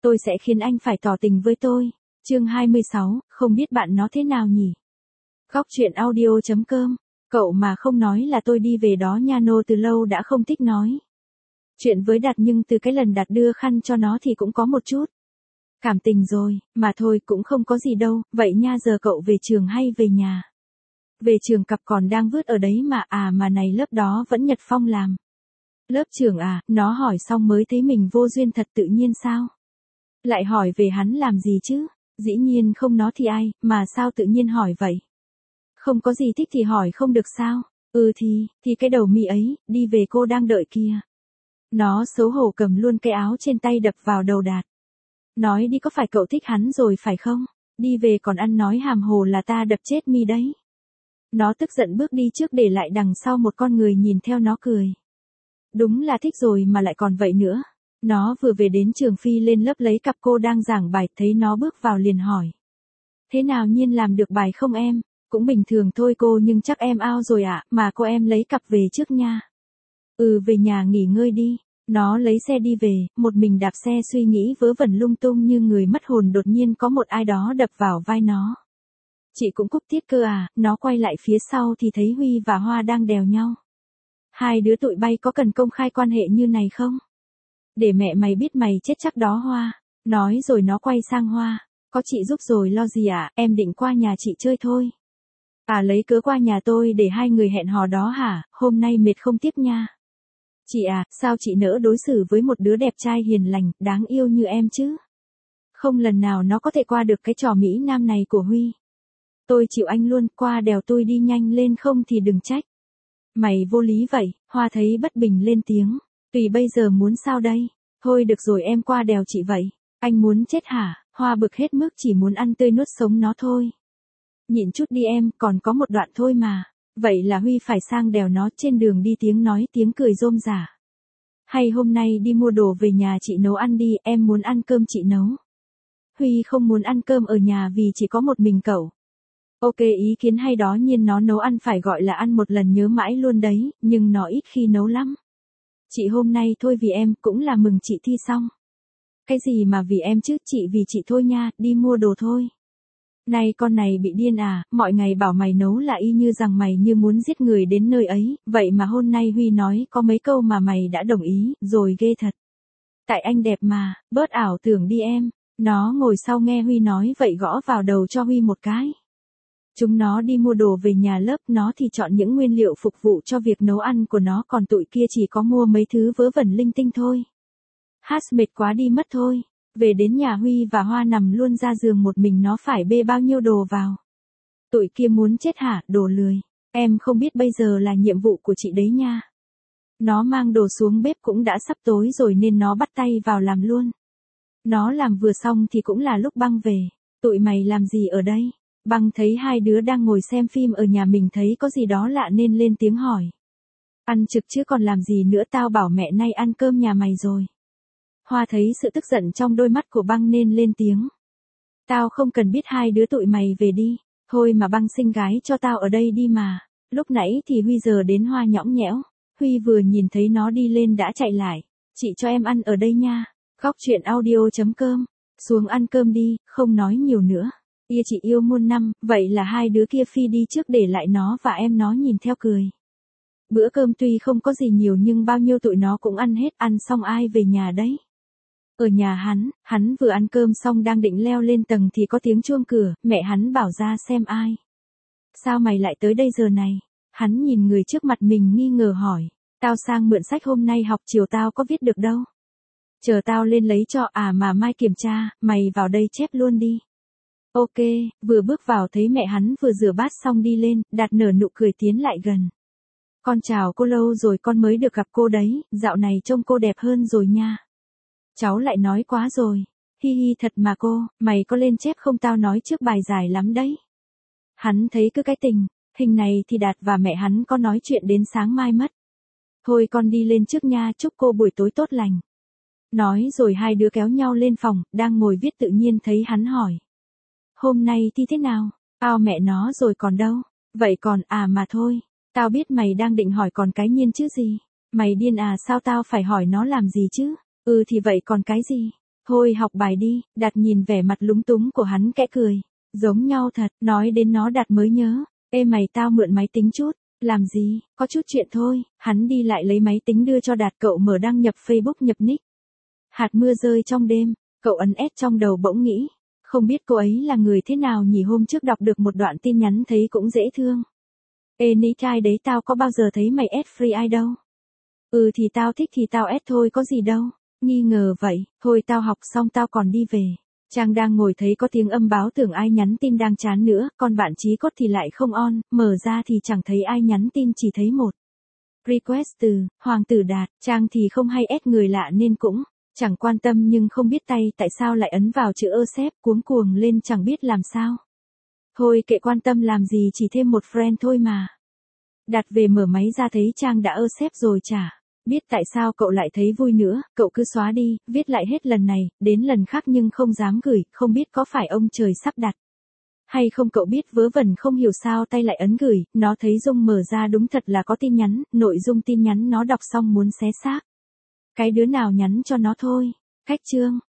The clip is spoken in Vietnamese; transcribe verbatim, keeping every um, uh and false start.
Tôi sẽ khiến anh phải tỏ tình với tôi. Chương hai mươi sáu, không biết bạn nó thế nào nhỉ? Góc truyện audio chấm com. Cậu mà không nói là tôi đi về đó nha. Nô từ lâu đã không thích nói chuyện với Đạt, nhưng từ cái lần Đạt đưa khăn cho nó thì cũng có một chút cảm tình rồi, mà thôi cũng không có gì đâu. Vậy nha, giờ cậu về trường hay về nhà? Về trường, cặp còn đang vứt ở đấy mà. À mà này, lớp đó vẫn Nhật Phong làm. Lớp trưởng à? Nó hỏi xong mới thấy mình vô duyên thật tự nhiên. Sao lại hỏi về hắn làm gì chứ? Dĩ nhiên không, nó thì ai, mà sao tự nhiên hỏi vậy? Không có gì thích thì hỏi không được sao? Ừ thì, thì cái đầu mị ấy, đi về, cô đang đợi kìa. Nó xấu hổ cầm luôn cái áo trên tay đập vào đầu Đạt. Nói đi, có phải cậu thích hắn rồi phải không? Đi về còn ăn nói hàm hồ là ta đập chết mi đấy. Nó tức giận bước đi trước, để lại đằng sau một con người nhìn theo nó cười. Đúng là thích rồi mà lại còn vậy nữa. Nó vừa về đến trường, phi lên lớp lấy cặp, cô đang giảng bài, thấy nó bước vào liền hỏi. Thế nào, Nhiên làm được bài không em? Cũng bình thường thôi cô, nhưng chắc em ao rồi ạ. À? Mà cô, em lấy cặp về trước nha. Ừ, về nhà nghỉ ngơi đi. Nó lấy xe đi về, một mình đạp xe suy nghĩ vớ vẩn lung tung như người mất hồn. Đột nhiên có một ai đó đập vào vai nó. Chị cũng Cúc Tiết cơ à? Nó quay lại phía sau thì thấy Huy và Hoa đang đèo nhau. Hai đứa tụi bay có cần công khai quan hệ như này không? Để mẹ mày biết mày chết chắc đó Hoa. Nói rồi nó quay sang Hoa. Có chị giúp rồi, lo gì ạ? À? Em định qua nhà chị chơi thôi. À, lấy cớ qua nhà tôi để hai người hẹn hò đó hả? Hôm nay mệt không tiếp nha. Chị à, sao chị nỡ đối xử với một đứa đẹp trai hiền lành, đáng yêu như em chứ? Không lần nào nó có thể qua được cái trò Mỹ Nam này của Huy. Tôi chịu anh luôn, qua đèo tôi đi nhanh lên, không thì đừng trách. Mày vô lý vậy. Hoa thấy bất bình lên tiếng. Tùy, bây giờ muốn sao đây? Thôi được rồi, em qua đèo chị vậy. Anh muốn chết hả? Hoa bực hết mức, chỉ muốn ăn tươi nuốt sống nó thôi. Nhịn chút đi em, còn có một đoạn thôi mà. Vậy là Huy phải sang đèo nó. Trên đường đi tiếng nói tiếng cười rôm rả. Hay hôm nay đi mua đồ về nhà chị nấu ăn đi, em muốn ăn cơm chị nấu. Huy không muốn ăn cơm ở nhà vì chỉ có một mình cậu. Ok, ý kiến hay đó. Nhiên nó nấu ăn phải gọi là ăn một lần nhớ mãi luôn đấy, nhưng nó ít khi nấu lắm. Chị hôm nay thôi vì em, cũng là mừng chị thi xong. Cái gì mà vì em chứ, chị vì chị thôi nha, đi mua đồ thôi. Này con này bị điên à, mọi ngày bảo mày nấu là y như rằng mày như muốn giết người đến nơi ấy, vậy mà hôm nay Huy nói có mấy câu mà mày đã đồng ý, rồi ghê thật. Tại anh đẹp mà, bớt ảo tưởng đi em. Nó ngồi sau nghe Huy nói vậy gõ vào đầu cho Huy một cái. Chúng nó đi mua đồ về nhà lớp, nó thì chọn những nguyên liệu phục vụ cho việc nấu ăn của nó, còn tụi kia chỉ có mua mấy thứ vớ vẩn linh tinh thôi. Hát mệt quá đi mất thôi. Về đến nhà, Huy và Hoa nằm luôn ra giường một mình, nó phải bê bao nhiêu đồ vào. Tụi kia muốn chết hả, đồ lười. Em không biết bây giờ là nhiệm vụ của chị đấy nha. Nó mang đồ xuống bếp, cũng đã sắp tối rồi nên nó bắt tay vào làm luôn. Nó làm vừa xong thì cũng là lúc Băng về. Tụi mày làm gì ở đây? Băng thấy hai đứa đang ngồi xem phim ở nhà mình, thấy có gì đó lạ nên lên tiếng hỏi. Ăn trực chứ còn làm gì nữa, tao bảo mẹ nay ăn cơm nhà mày rồi. Hoa thấy sự tức giận trong đôi mắt của Băng nên lên tiếng. Tao không cần biết, hai đứa tụi mày về đi. Thôi mà Băng sinh gái cho tao ở đây đi mà. Lúc nãy thì Huy giờ đến Hoa nhõng nhẽo. Huy vừa nhìn thấy nó đi lên đã chạy lại. Chị cho em ăn ở đây nha. Góc truyện audio chấm com. Xuống ăn cơm đi, không nói nhiều nữa. Ia chị yêu muôn năm. Vậy là hai đứa kia phi đi trước, để lại nó và em nó nhìn theo cười. Bữa cơm tuy không có gì nhiều nhưng bao nhiêu tụi nó cũng ăn hết. Ăn xong ai về nhà đấy? Ở nhà hắn. Hắn vừa ăn cơm xong đang định leo lên tầng thì có tiếng chuông cửa. Mẹ hắn bảo ra xem ai. Sao mày lại tới đây giờ này? Hắn nhìn người trước mặt mình nghi ngờ hỏi. Tao sang mượn sách, hôm nay học chiều tao có viết được đâu. Chờ tao lên lấy cho. À mà mai kiểm tra, mày vào đây chép luôn đi. Ok. Vừa bước vào thấy mẹ hắn vừa rửa bát xong đi lên, Đạt nở nụ cười tiến lại gần. Con chào cô, lâu rồi con mới được gặp cô đấy, dạo này trông cô đẹp hơn rồi nha. Cháu lại nói quá rồi. Hi hi, thật mà cô, mày có lên chép không, tao nói trước bài dài lắm đấy. Hắn thấy cứ cái tình hình này thì Đạt và mẹ hắn có nói chuyện đến sáng mai mất. Thôi con đi lên trước nha, chúc cô buổi tối tốt lành. Nói rồi hai đứa kéo nhau lên phòng, đang ngồi viết tự nhiên thấy hắn hỏi. Hôm nay thi thế nào? Ao mẹ nó rồi còn đâu. Vậy còn, à mà thôi. Tao biết mày đang định hỏi còn cái Nhiên chứ gì. Mày điên à, sao tao phải hỏi nó làm gì chứ? Ừ thì vậy còn cái gì? Thôi học bài đi, Đạt nhìn vẻ mặt lúng túng của hắn kẽ cười. Giống nhau thật, nói đến nó Đạt mới nhớ. Ê mày tao mượn máy tính chút. Làm gì, có chút chuyện thôi. Hắn đi lại lấy máy tính đưa cho Đạt, cậu mở đăng nhập Facebook nhập nick. Hạt mưa rơi trong đêm, cậu ấn S trong đầu bỗng nghĩ. Không biết cô ấy là người thế nào nhỉ, hôm trước đọc được một đoạn tin nhắn thấy cũng dễ thương. Ê ní trai đấy, tao có bao giờ thấy mày add free ai đâu. Ừ thì tao thích thì tao add thôi, có gì đâu. Nghi ngờ vậy, thôi tao học xong tao còn đi về. Trang đang ngồi thấy có tiếng âm báo tưởng ai nhắn tin đang chán nữa, còn bạn Chí Cốt thì lại không on, mở ra thì chẳng thấy ai nhắn tin, chỉ thấy một request từ Hoàng tử Đạt. Trang thì không hay add người lạ nên cũng chẳng quan tâm, nhưng không biết tay tại sao lại ấn vào chữ accept, cuống cuồng lên chẳng biết làm sao. Thôi kệ, quan tâm làm gì, chỉ thêm một friend thôi mà. Đạt về mở máy ra thấy Trang đã accept rồi chả biết tại sao cậu lại thấy vui nữa, cậu cứ xóa đi, viết lại hết lần này, đến lần khác nhưng không dám gửi, không biết có phải ông trời sắp đặt hay không, cậu biết vớ vẩn không hiểu sao tay lại ấn gửi, nó thấy Dung mở ra đúng thật là có tin nhắn, nội dung tin nhắn nó đọc xong muốn xé xác. Cái đứa nào nhắn cho nó thôi. Cách chương